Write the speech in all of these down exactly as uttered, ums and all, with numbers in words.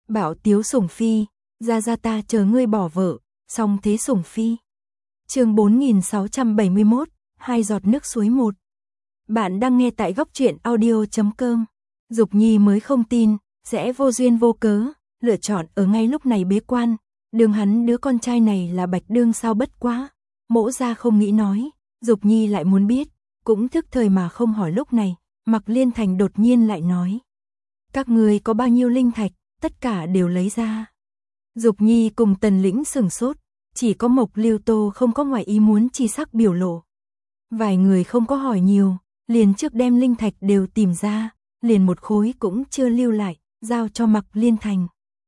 Bảo Tiếu Sủng Phi, ra ra ta chờ ngươi bỏ vợ, song thế Sủng Phi. Chương bốn nghìn sáu trăm bảy mươi mốt, hai giọt nước suối một. Bạn đang nghe tại góc truyện audio chấm com. Dục Nhi mới không tin, sẽ vô duyên vô cớ, lựa chọn ở ngay lúc này bế quan, đường hắn đứa con trai này là Bạch Đương sao bất quá. Mỗ gia không nghĩ nói, Dục Nhi lại muốn biết, cũng thức thời mà không hỏi lúc này, Mặc Liên Thành đột nhiên lại nói. Các người có bao nhiêu linh thạch, tất cả đều lấy ra. Dục Nhi cùng Tần Lĩnh sửng sốt, chỉ có Mộc Lưu Tô không có ngoài ý muốn chi sắc biểu lộ. Vài người không có hỏi nhiều, liền trước đem linh thạch đều tìm ra, liền một khối cũng chưa lưu lại, giao cho Mặc Liên Thành.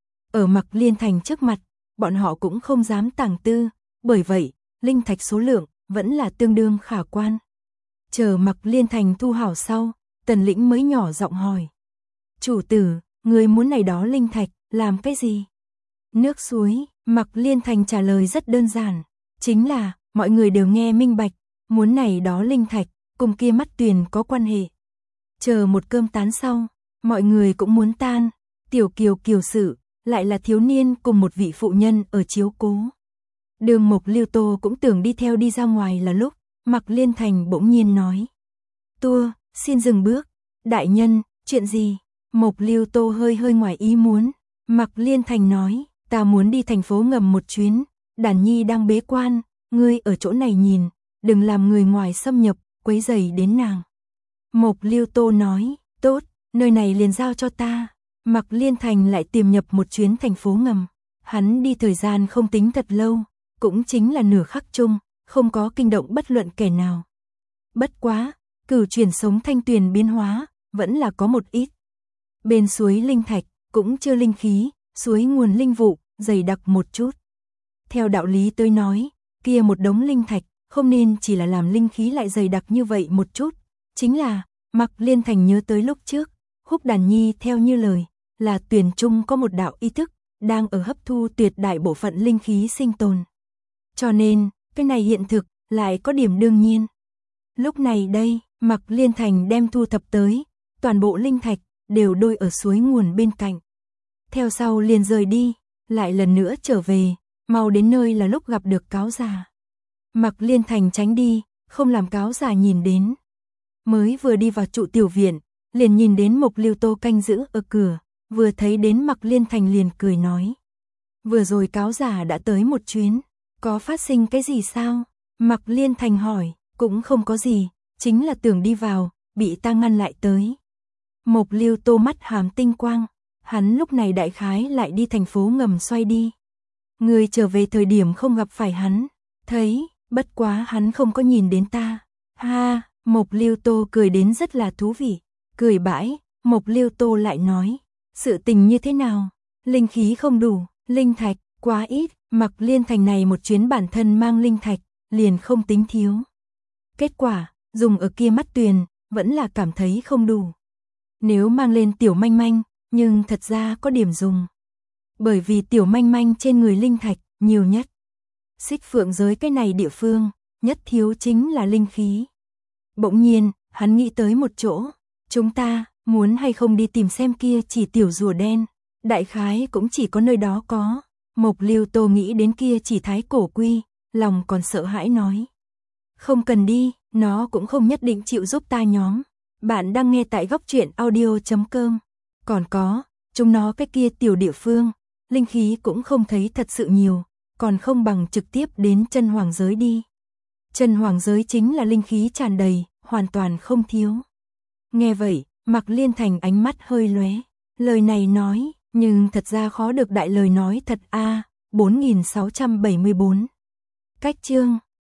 Ở Mặc Liên Thành trước mặt, bọn họ cũng không dám tàng tư, bởi vậy, linh thạch số lượng vẫn là tương đương khả quan. Chờ Mặc Liên Thành thu hảo sau, Tần Lĩnh mới nhỏ giọng hỏi. Chủ tử, người muốn này đó linh thạch, làm cái gì? Nước suối, Mặc Liên Thành trả lời rất đơn giản, chính là, mọi người đều nghe minh bạch, muốn này đó linh thạch, cùng kia mắt tuyền có quan hệ. Chờ một cơm tán sau, mọi người cũng muốn tan, tiểu kiều kiều sự, lại là thiếu niên cùng một vị phụ nhân ở chiếu cố. Đường Mộc Lưu Tô cũng tưởng đi theo đi ra ngoài là lúc, Mặc Liên Thành bỗng nhiên nói. Tua, xin dừng bước, đại nhân, chuyện gì? Mộc Lưu Tô hơi hơi ngoài ý muốn, Mặc Liên Thành nói, ta muốn đi thành phố ngầm một chuyến, Đàn Nhi đang bế quan, ngươi ở chỗ này nhìn, đừng làm người ngoài xâm nhập, quấy rầy đến nàng. Mộc Lưu Tô nói, tốt, nơi này liền giao cho ta. Mặc Liên Thành lại tìm nhập một chuyến thành phố ngầm, hắn đi thời gian không tính thật lâu, cũng chính là nửa khắc chung, không có kinh động bất luận kẻ nào. Bất quá, cửu chuyển sống thanh tuyền biến hóa, vẫn là có một ít. Bên suối linh thạch, cũng chưa linh khí, suối nguồn linh vụ, dày đặc một chút. Theo đạo lý tôi nói, kia một đống linh thạch, không nên chỉ là làm linh khí lại dày đặc như vậy một chút. Chính là, Mặc Liên Thành nhớ tới lúc trước, Húc Đàn Nhi theo như lời, là tuyền trung có một đạo ý thức, đang ở hấp thu tuyệt đại bộ phận linh khí sinh tồn. Cho nên, cái này hiện thực, lại có điểm đương nhiên. Lúc này đây, Mặc Liên Thành đem thu thập tới, toàn bộ linh thạch, đều đôi ở suối nguồn bên cạnh. Theo sau liền rời đi, lại lần nữa trở về, mau đến nơi là lúc gặp được cáo già. Mặc Liên Thành tránh đi, không làm cáo già nhìn đến. Mới vừa đi vào trụ tiểu viện, liền nhìn đến Mộc Lưu Tô canh giữ ở cửa, vừa thấy đến Mặc Liên Thành liền cười nói. Vừa rồi cáo già đã tới một chuyến, có phát sinh cái gì sao? Mặc Liên Thành hỏi, cũng không có gì, chính là tưởng đi vào, bị ta ngăn lại tới. Mộc Lưu Tô mắt hàm tinh quang, hắn lúc này đại khái lại đi thành phố ngầm xoay đi. Người trở về thời điểm không gặp phải hắn, thấy, bất quá hắn không có nhìn đến ta. Ha, Mộc Lưu Tô cười đến rất là thú vị, cười bãi, Mộc Lưu Tô lại nói, sự tình như thế nào? Linh khí không đủ, linh thạch, quá ít, Mặc Liên Thành này một chuyến bản thân mang linh thạch, liền không tính thiếu. Kết quả, dùng ở kia mắt tuyền, vẫn là cảm thấy không đủ. Nếu mang lên tiểu manh manh, nhưng thật ra có điểm dùng. Bởi vì tiểu manh manh trên người linh thạch, nhiều nhất. Xích Phượng giới cái này địa phương, nhất thiếu chính là linh khí. Bỗng nhiên, hắn nghĩ tới một chỗ, chúng ta, muốn hay không đi tìm xem kia chỉ tiểu rùa đen, đại khái cũng chỉ có nơi đó có. Mộc Lưu Tô nghĩ đến kia chỉ thái cổ quy, lòng còn sợ hãi nói. Không cần đi, nó cũng không nhất định chịu giúp ta nhóm. Bạn đang nghe tại góc truyện audio chấm com. Còn có, chúng nó cái kia tiểu địa phương, linh khí cũng không thấy thật sự nhiều, còn không bằng trực tiếp đến chân hoàng giới đi. Chân hoàng giới chính là linh khí tràn đầy, hoàn toàn không thiếu. Nghe vậy, Mặc Liên Thành ánh mắt hơi lóe, lời này nói, nhưng thật ra khó được đại lời nói thật a. bốn nghìn sáu trăm bảy mươi bốn. Cách chương